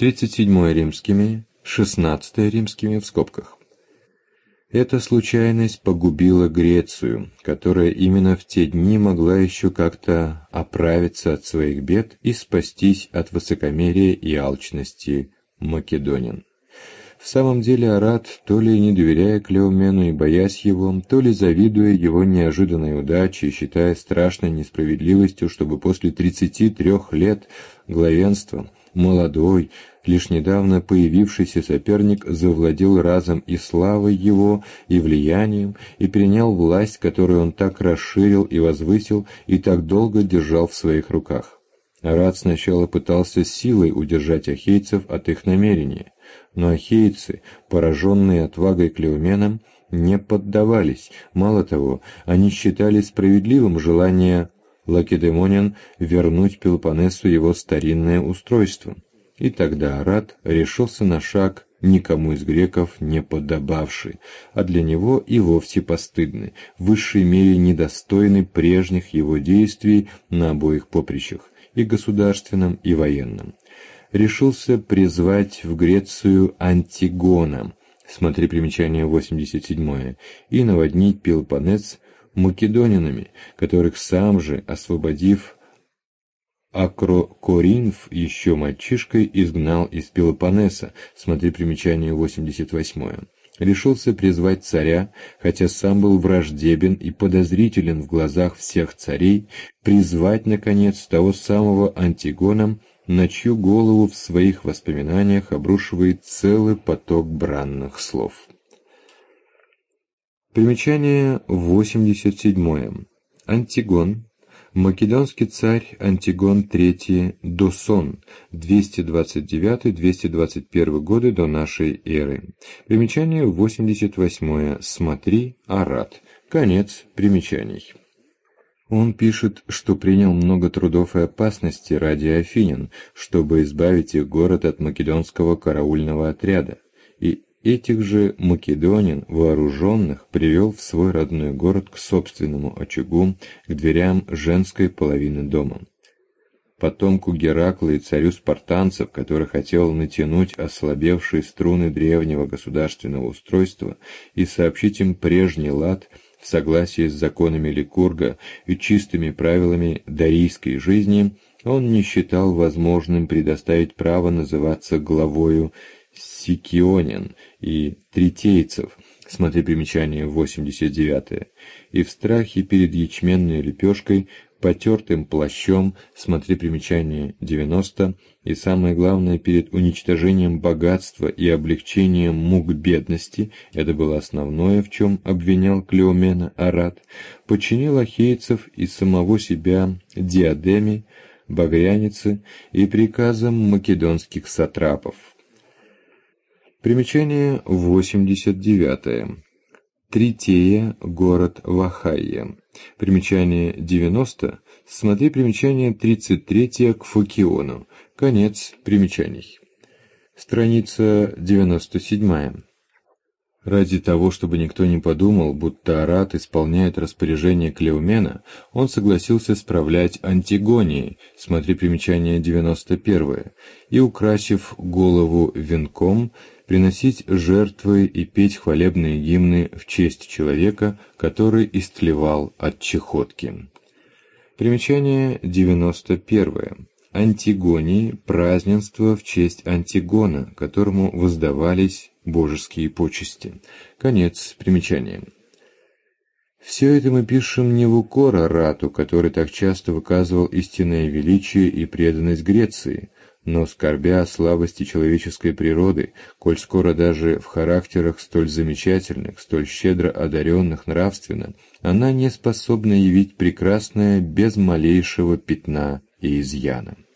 37 римскими, 16 римскими в скобках. Эта случайность погубила Грецию, которая именно в те дни могла еще как-то оправиться от своих бед и спастись от высокомерия и алчности македонян. В самом деле Арат, то ли не доверяя Клеомену и боясь его, то ли завидуя его неожиданной удаче и считая страшной несправедливостью, чтобы после 33 лет главенства молодой, лишь недавно появившийся соперник завладел разом и славой его, и влиянием, и принял власть, которую он так расширил и возвысил, и так долго держал в своих руках. Арат сначала пытался силой удержать ахейцев от их намерения, но ахейцы, пораженные отвагой Клеомена, не поддавались. Мало того, они считали справедливым желание лакедемонян вернуть Пелопоннесу его старинное устройство. И тогда Арат решился на шаг, никому из греков не подобавший, а для него и вовсе постыдный, в высшей мере недостойный прежних его действий на обоих поприщах, и государственном, и военном. Решился призвать в Грецию Антигона, смотри примечание 87, и наводнить Пелопоннес македонянами, которых сам же, освободив Акрокоринф еще мальчишкой, изгнал из Пелопоннеса, смотри примечание 88. Решился призвать царя, хотя сам был враждебен и подозрителен в глазах всех царей, призвать, наконец, того самого Антигона, на чью голову в своих воспоминаниях обрушивает целый поток бранных слов. Примечание 87. Антигон. Македонский царь Антигон III Досон, 229-221 годы до нашей эры. Примечание 88. Смотри, Арат. Конец примечаний. Он пишет, что принял много трудов и опасностей ради афинян, чтобы избавить их город от македонского караульного отряда, и этих же македонин, вооруженных, привел в свой родной город к собственному очагу, к дверям женской половины дома. Потомку Геракла и царю спартанцев, который хотел натянуть ослабевшие струны древнего государственного устройства и сообщить им прежний лад в согласии с законами Ликурга и чистыми правилами дарийской жизни, он не считал возможным предоставить право называться главою сикионян и третейцев, смотри примечание 89, и в страхе перед ячменной лепешкой, потертым плащом, смотри примечание 90, и самое главное, перед уничтожением богатства и облегчением мук бедности, это было основное, в чем обвинял Клеомена Арат, подчинил ахейцев и самого себя диадеме, багрянице и приказам македонских сатрапов. Примечание 89. Тритея, город в Ахайе. Примечание 90. Смотри примечание 33 к Фокиону. Конец примечаний. Страница 97. Ради того, чтобы никто не подумал, будто Арат исполняет распоряжение Клеомена, он согласился справлять Антигонии, смотри примечание 91, и, украсив голову венком, приносить жертвы и петь хвалебные гимны в честь человека, который истлевал от чахотки. Примечание 91. Антигонии – празднество в честь Антигона, которому воздавались божеские почести. Конец примечания. Все это мы пишем не в укор Арату, который так часто выказывал истинное величие и преданность Греции, но скорбя о слабости человеческой природы, коль скоро даже в характерах столь замечательных, столь щедро одаренных нравственно, она не способна явить прекрасное без малейшего пятна и изъяна.